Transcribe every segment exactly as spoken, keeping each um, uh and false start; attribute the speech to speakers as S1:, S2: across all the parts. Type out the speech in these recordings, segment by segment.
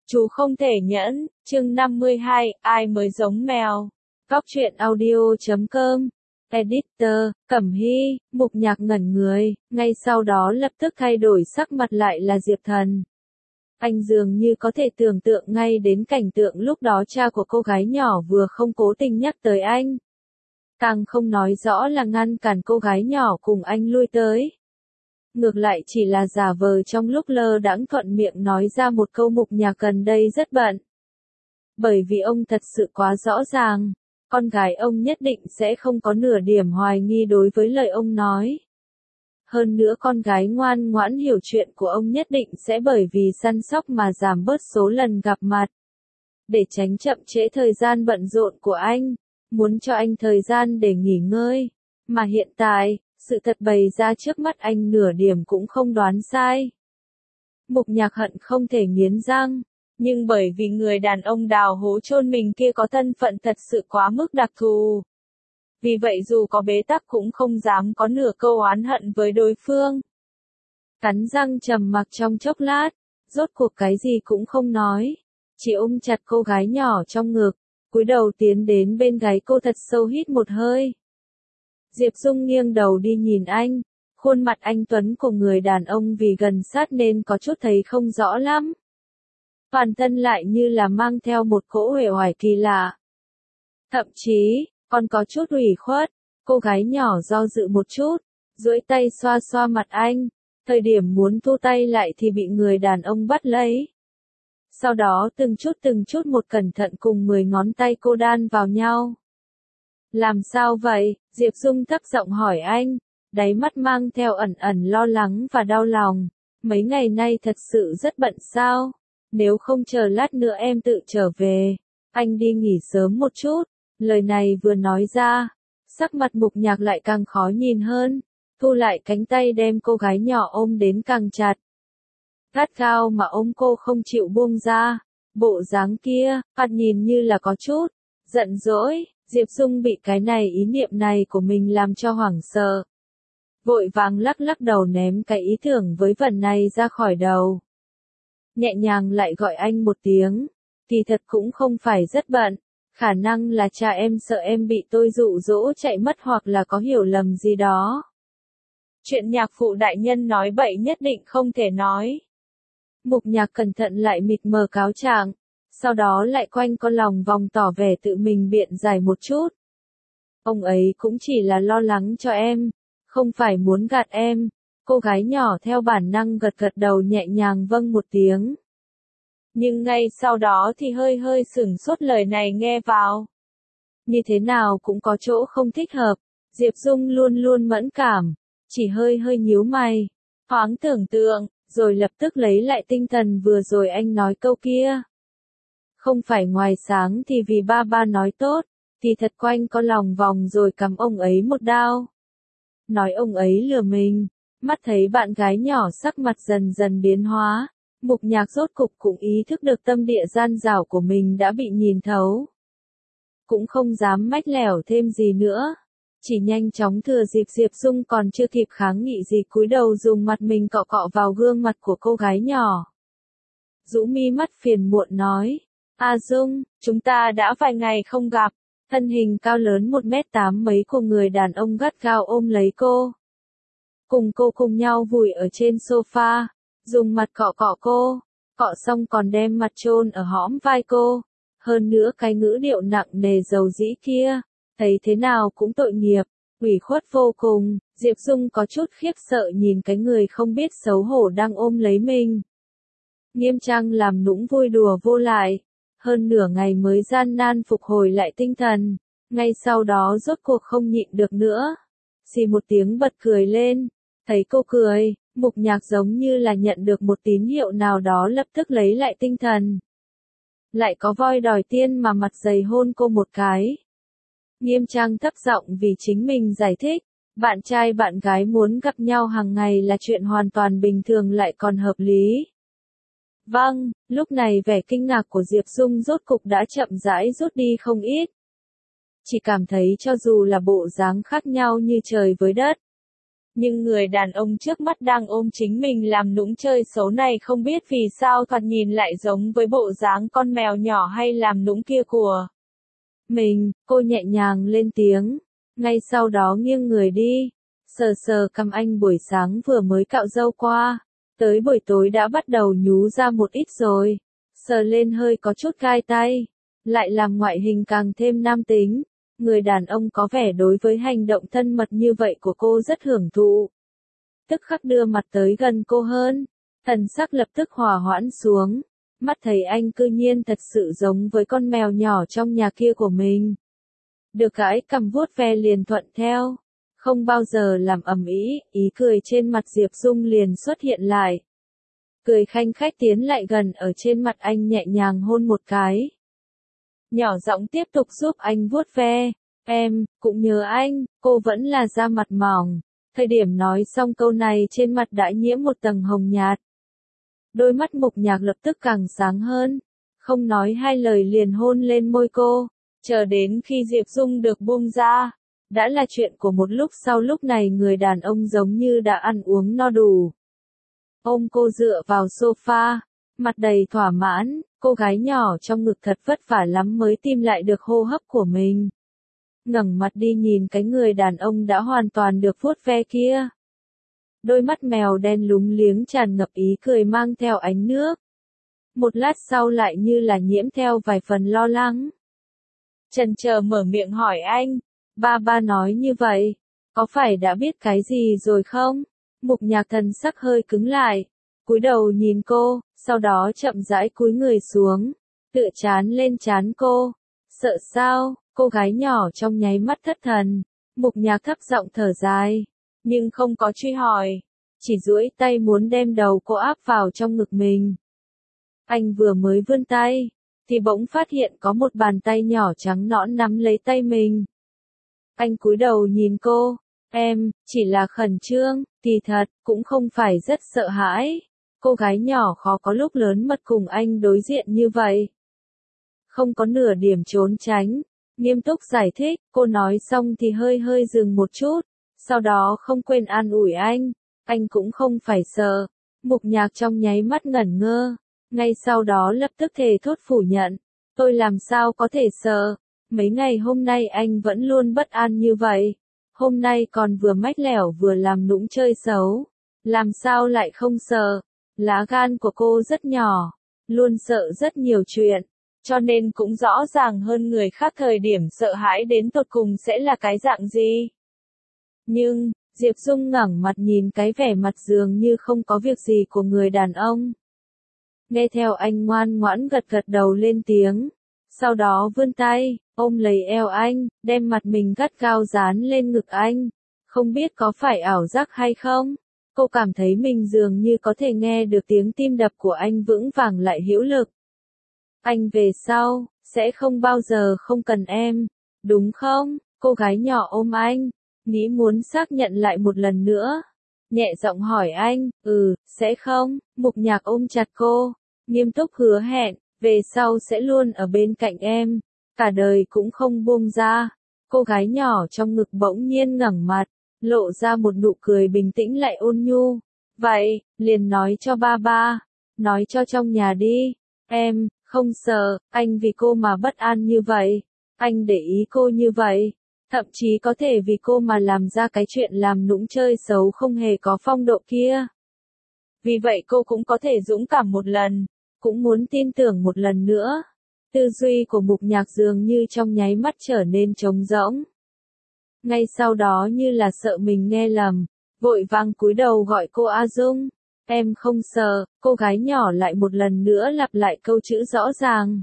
S1: Chú không thể nhẫn, chương năm mươi hai, ai mới giống mèo. Góc truyện audio chấm com. Editor, Cẩm Hy, Mục Nhạc ngẩn người, ngay sau đó lập tức thay đổi sắc mặt lại là Diệp Thần. Anh dường như có thể tưởng tượng ngay đến cảnh tượng lúc đó cha của cô gái nhỏ vừa không cố tình nhắc tới anh. Càng không nói rõ là ngăn cản cô gái nhỏ cùng anh lui tới. Ngược lại chỉ là giả vờ trong lúc lơ đãng thuận miệng nói ra một câu Mục Nhạc gần đây rất bận. Bởi vì ông thật sự quá rõ ràng, con gái ông nhất định sẽ không có nửa điểm hoài nghi đối với lời ông nói. Hơn nữa con gái ngoan ngoãn hiểu chuyện của ông nhất định sẽ bởi vì săn sóc mà giảm bớt số lần gặp mặt. Để tránh chậm trễ thời gian bận rộn của anh, muốn cho anh thời gian để nghỉ ngơi. Mà hiện tại, sự thật bày ra trước mắt anh nửa điểm cũng không đoán sai. Mục Nhạc hận không thể nghiến răng, nhưng bởi vì người đàn ông đào hố chôn mình kia có thân phận thật sự quá mức đặc thù. Vì vậy dù có bế tắc cũng không dám có nửa câu oán hận với đối phương. Cắn răng trầm mặc trong chốc lát, rốt cuộc cái gì cũng không nói, chỉ ôm chặt cô gái nhỏ trong ngực, cúi đầu tiến đến bên gáy cô thật sâu hít một hơi. Diệp Dung nghiêng đầu đi nhìn anh, khuôn mặt anh tuấn của người đàn ông vì gần sát nên có chút thấy không rõ lắm. Toàn thân lại như là mang theo một cỗ uể oải kỳ lạ. Thậm chí, còn có chút ủy khuất, cô gái nhỏ do dự một chút, duỗi tay xoa xoa mặt anh, thời điểm muốn thu tay lại thì bị người đàn ông bắt lấy. Sau đó từng chút từng chút một cẩn thận cùng mười ngón tay cô đan vào nhau. Làm sao vậy? Diệp Dung thấp giọng hỏi anh, đáy mắt mang theo ẩn ẩn lo lắng và đau lòng. Mấy ngày nay thật sự rất bận sao? Nếu không chờ lát nữa em tự trở về, anh đi nghỉ sớm một chút. Lời này vừa nói ra, sắc mặt Mục Nhạc lại càng khó nhìn hơn, thu lại cánh tay đem cô gái nhỏ ôm đến càng chặt. Gắt gao mà ôm cô không chịu buông ra, bộ dáng kia, mặt nhìn như là có chút giận dỗi. Diệp Dung bị cái này ý niệm này của mình làm cho hoảng sợ. Vội vàng lắc lắc đầu ném cái ý tưởng với vẩn này ra khỏi đầu. Nhẹ nhàng lại gọi anh một tiếng, kỳ thật cũng không phải rất bận, khả năng là cha em sợ em bị tôi dụ dỗ chạy mất hoặc là có hiểu lầm gì đó. Chuyện nhạc phụ đại nhân nói bậy nhất định không thể nói. Mục Nhạc cẩn thận lại mịt mờ cáo trạng, sau đó lại quanh con lòng vòng tỏ vẻ tự mình biện giải một chút. Ông ấy cũng chỉ là lo lắng cho em, không phải muốn gạt em. Cô gái nhỏ theo bản năng gật gật đầu nhẹ nhàng vâng một tiếng. Nhưng ngay sau đó thì hơi hơi sửng sốt lời này nghe vào. Như thế nào cũng có chỗ không thích hợp, Diệp Dung luôn luôn mẫn cảm, chỉ hơi hơi nhíu mày, thoáng tưởng tượng, rồi lập tức lấy lại tinh thần vừa rồi anh nói câu kia. Không phải ngoài sáng thì vì ba ba nói tốt, thì thật quanh có lòng vòng rồi cắm ông ấy một đao. Nói ông ấy lừa mình, mắt thấy bạn gái nhỏ sắc mặt dần dần biến hóa, Mục Nhạc rốt cục cũng ý thức được tâm địa gian dảo của mình đã bị nhìn thấu. Cũng không dám mách lẻo thêm gì nữa, chỉ nhanh chóng thừa dịp Diệp Dung còn chưa kịp kháng nghị gì cúi đầu dùng mặt mình cọ cọ vào gương mặt của cô gái nhỏ. Rũ mi mắt phiền muộn nói, A Dung, chúng ta đã vài ngày không gặp. Thân hình cao lớn một mét tám mấy của người đàn ông gắt gao ôm lấy cô. Cùng cô cùng nhau vùi ở trên sofa, dùng mặt cọ cọ cô, cọ xong còn đem mặt chôn ở hõm vai cô. Hơn nữa cái ngữ điệu nặng nề dầu dĩ kia, thấy thế nào cũng tội nghiệp, ủy khuất vô cùng. Diệp Dung có chút khiếp sợ nhìn cái người không biết xấu hổ đang ôm lấy mình. Nghiêm trang làm nũng vui đùa vô lại. Hơn nửa ngày mới gian nan phục hồi lại tinh thần, ngay sau đó rốt cuộc không nhịn được nữa. Xì một tiếng bật cười lên, thấy cô cười, Mục Nhạc giống như là nhận được một tín hiệu nào đó lập tức lấy lại tinh thần. Lại có voi đòi tiên mà mặt dày hôn cô một cái. Nghiêm trang thấp giọng vì chính mình giải thích, bạn trai bạn gái muốn gặp nhau hàng ngày là chuyện hoàn toàn bình thường lại còn hợp lý. Vâng, lúc này vẻ kinh ngạc của Diệp Dung rốt cục đã chậm rãi rút đi không ít. Chỉ cảm thấy cho dù là bộ dáng khác nhau như trời với đất, Nhưng người đàn ông trước mắt đang ôm chính mình làm nũng chơi xấu này không biết vì sao thoạt nhìn lại giống với bộ dáng con mèo nhỏ hay làm nũng kia của mình, cô nhẹ nhàng lên tiếng. Ngay sau đó nghiêng người đi, sờ sờ cằm anh buổi sáng vừa mới cạo râu qua, tới buổi tối đã bắt đầu nhú ra một ít rồi, sờ lên hơi có chút gai tay, lại làm ngoại hình càng thêm nam tính. Người đàn ông có vẻ đối với hành động thân mật như vậy của cô rất hưởng thụ. Tức khắc đưa mặt tới gần cô hơn, thần sắc lập tức hòa hoãn xuống, mắt thấy anh cư nhiên thật sự giống với con mèo nhỏ trong nhà kia của mình. Được gãi cầm vuốt ve liền thuận theo, không bao giờ làm ầm ĩ, ý cười trên mặt Diệp Dung liền xuất hiện lại. Cười khanh khách tiến lại gần ở trên mặt anh nhẹ nhàng hôn một cái. Nhỏ giọng tiếp tục giúp anh vuốt ve, em, cũng nhớ anh, cô vẫn là da mặt mỏng. Thời điểm nói xong câu này trên mặt đã nhiễm một tầng hồng nhạt. Đôi mắt Mục Nhạc lập tức càng sáng hơn, không nói hai lời liền hôn lên môi cô, chờ đến khi Diệp Dung được buông ra. Đã là chuyện của một lúc sau, lúc này người đàn ông giống như đã ăn uống no đủ. Ôm cô dựa vào sofa, mặt đầy thỏa mãn, cô gái nhỏ trong ngực thật vất vả lắm mới tìm lại được hô hấp của mình. Ngẩng mặt đi nhìn cái người đàn ông đã hoàn toàn được vuốt ve kia. Đôi mắt mèo đen lúng liếng tràn ngập ý cười mang theo ánh nước. Một lát sau lại như là nhiễm theo vài phần lo lắng. Chần chờ mở miệng hỏi anh, ba ba nói như vậy, có phải đã biết cái gì rồi không? Mục Nhạc thần sắc hơi cứng lại, cúi đầu nhìn cô, sau đó chậm rãi cúi người xuống, tựa chán lên trán cô. Sợ sao? Cô gái nhỏ trong nháy mắt thất thần. Mục Nhạc thấp giọng thở dài, nhưng không có truy hỏi, chỉ duỗi tay muốn đem đầu cô áp vào trong ngực mình. Anh vừa mới vươn tay, thì bỗng phát hiện có một bàn tay nhỏ trắng nõn nắm lấy tay mình. Anh cúi đầu nhìn cô, em, chỉ là khẩn trương, kỳ thật, cũng không phải rất sợ hãi. Cô gái nhỏ khó có lúc lớn mật cùng anh đối diện như vậy. Không có nửa điểm trốn tránh, nghiêm túc giải thích, cô nói xong thì hơi hơi dừng một chút, sau đó không quên an ủi anh, anh cũng không phải sợ. Mục Nhạc trong nháy mắt ngẩn ngơ, ngay sau đó lập tức thề thốt phủ nhận, tôi làm sao có thể sợ, mấy ngày hôm nay anh vẫn luôn bất an như vậy, hôm nay còn vừa mách lẻo vừa làm nũng chơi xấu, làm sao lại không sợ. Lá gan của cô rất nhỏ, luôn sợ rất nhiều chuyện, cho nên cũng rõ ràng hơn người khác thời điểm sợ hãi đến tột cùng sẽ là cái dạng gì. Nhưng, Diệp Dung ngẩng mặt nhìn cái vẻ mặt dường như không có việc gì của người đàn ông. Nghe theo anh ngoan ngoãn gật gật đầu lên tiếng, sau đó vươn tay, ôm lấy eo anh, đem mặt mình gắt gao dán lên ngực anh. Không biết có phải ảo giác hay không? Cô cảm thấy mình dường như có thể nghe được tiếng tim đập của anh vững vàng lại hữu lực. Anh về sau, sẽ không bao giờ không cần em, đúng không? Cô gái nhỏ ôm anh, nghĩ muốn xác nhận lại một lần nữa. Nhẹ giọng hỏi anh, ừ, sẽ không? Mục Nhạc ôm chặt cô, nghiêm túc hứa hẹn, về sau sẽ luôn ở bên cạnh em, cả đời cũng không buông ra. Cô gái nhỏ trong ngực bỗng nhiên ngẩng mặt, lộ ra một nụ cười bình tĩnh lại ôn nhu. Vậy, liền nói cho ba ba, nói cho trong nhà đi, em, không sợ, anh vì cô mà bất an như vậy, anh để ý cô như vậy, thậm chí có thể vì cô mà làm ra cái chuyện làm nũng chơi xấu không hề có phong độ kia. Vì vậy cô cũng có thể dũng cảm một lần, cũng muốn tin tưởng một lần nữa. Tư duy của Mục Nhạc dường như trong nháy mắt trở nên trống rỗng. Ngay sau đó như là sợ mình nghe lầm, vội vàng cúi đầu gọi cô A Dung. Em không sợ, cô gái nhỏ lại một lần nữa lặp lại câu chữ rõ ràng.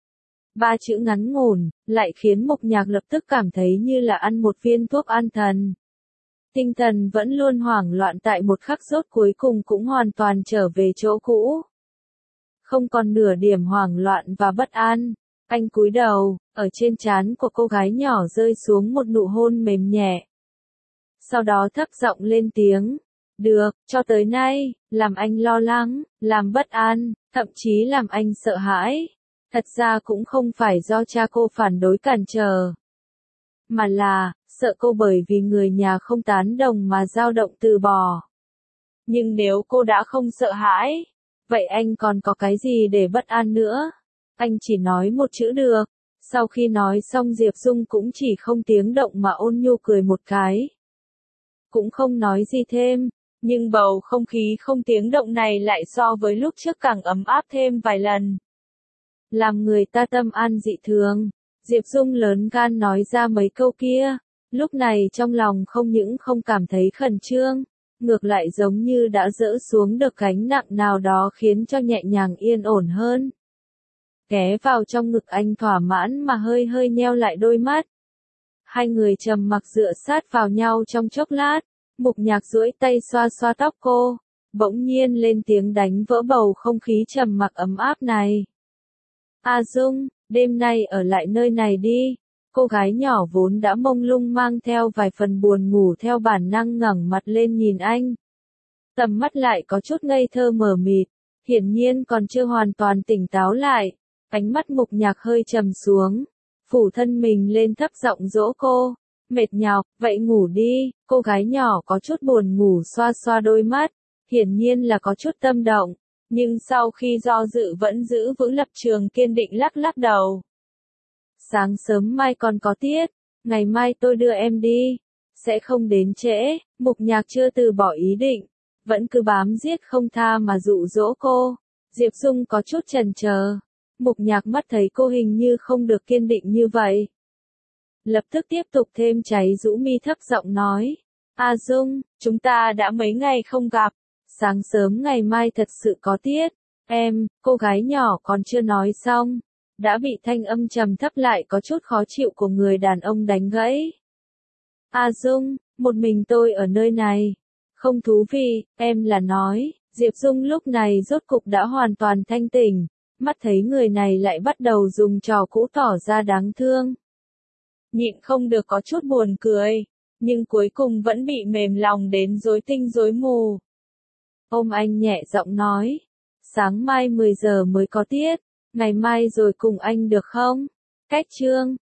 S1: Ba chữ ngắn ngủn, lại khiến Mục Nhạc lập tức cảm thấy như là ăn một viên thuốc an thần. Tinh thần vẫn luôn hoảng loạn tại một khắc rốt cuối cùng cũng hoàn toàn trở về chỗ cũ. Không còn nửa điểm hoảng loạn và bất an. Anh cúi đầu, ở trên trán của cô gái nhỏ rơi xuống một nụ hôn mềm nhẹ. Sau đó thấp giọng lên tiếng. Được, cho tới nay, làm anh lo lắng, làm bất an, thậm chí làm anh sợ hãi. Thật ra cũng không phải do cha cô phản đối cản trở. Mà là, sợ cô bởi vì người nhà không tán đồng mà dao động từ bỏ. Nhưng nếu cô đã không sợ hãi, vậy anh còn có cái gì để bất an nữa? Anh chỉ nói một chữ được. Sau khi nói xong Diệp Dung cũng chỉ không tiếng động mà ôn nhu cười một cái. Cũng không nói gì thêm, nhưng bầu không khí không tiếng động này lại so với lúc trước càng ấm áp thêm vài lần. Làm người ta tâm an dị thường, Diệp Dung lớn gan nói ra mấy câu kia, lúc này trong lòng không những không cảm thấy khẩn trương, ngược lại giống như đã dỡ xuống được gánh nặng nào đó khiến cho nhẹ nhàng yên ổn hơn. Ghé vào trong ngực anh thỏa mãn mà hơi hơi nheo lại đôi mắt. Hai người trầm mặc dựa sát vào nhau trong chốc lát, Mục Nhạc duỗi tay xoa xoa tóc cô, bỗng nhiên lên tiếng đánh vỡ bầu không khí trầm mặc ấm áp này. A Dung, đêm nay ở lại nơi này đi. Cô gái nhỏ vốn đã mông lung mang theo vài phần buồn ngủ theo bản năng ngẩng mặt lên nhìn anh. Tầm mắt lại có chút ngây thơ mờ mịt, hiển nhiên còn chưa hoàn toàn tỉnh táo lại. Ánh mắt Mục Nhạc hơi trầm xuống, phủ thân mình lên thấp giọng dỗ cô. Mệt nhọc, vậy ngủ đi. Cô gái nhỏ có chút buồn ngủ xoa xoa đôi mắt, hiển nhiên là có chút tâm động, nhưng sau khi do dự vẫn giữ vững lập trường kiên định lắc lắc đầu. Sáng sớm mai còn có tiết, ngày mai tôi đưa em đi, sẽ không đến trễ. Mục Nhạc chưa từ bỏ ý định, vẫn cứ bám giết không tha mà dụ dỗ cô. Diệp Dung có chút chần chờ, Mục Nhạc mắt thấy cô hình như không được kiên định như vậy, lập tức tiếp tục thêm cháy rũ mi thấp giọng nói. A Dung, chúng ta đã mấy ngày không gặp, sáng sớm ngày mai thật sự có tiết. Em, cô gái nhỏ còn chưa nói xong, đã bị thanh âm trầm thấp lại có chút khó chịu của người đàn ông đánh gãy. A Dung, một mình tôi ở nơi này, không thú vị, em là nói. Diệp Dung lúc này rốt cục đã hoàn toàn thanh tỉnh, mắt thấy người này lại bắt đầu dùng trò cũ tỏ ra đáng thương. Nhịn không được có chút buồn cười, nhưng cuối cùng vẫn bị mềm lòng đến rối tinh rối mù. Ôm anh nhẹ giọng nói, sáng mai mười giờ mới có tiết, ngày mai rồi cùng anh được không? Cách chương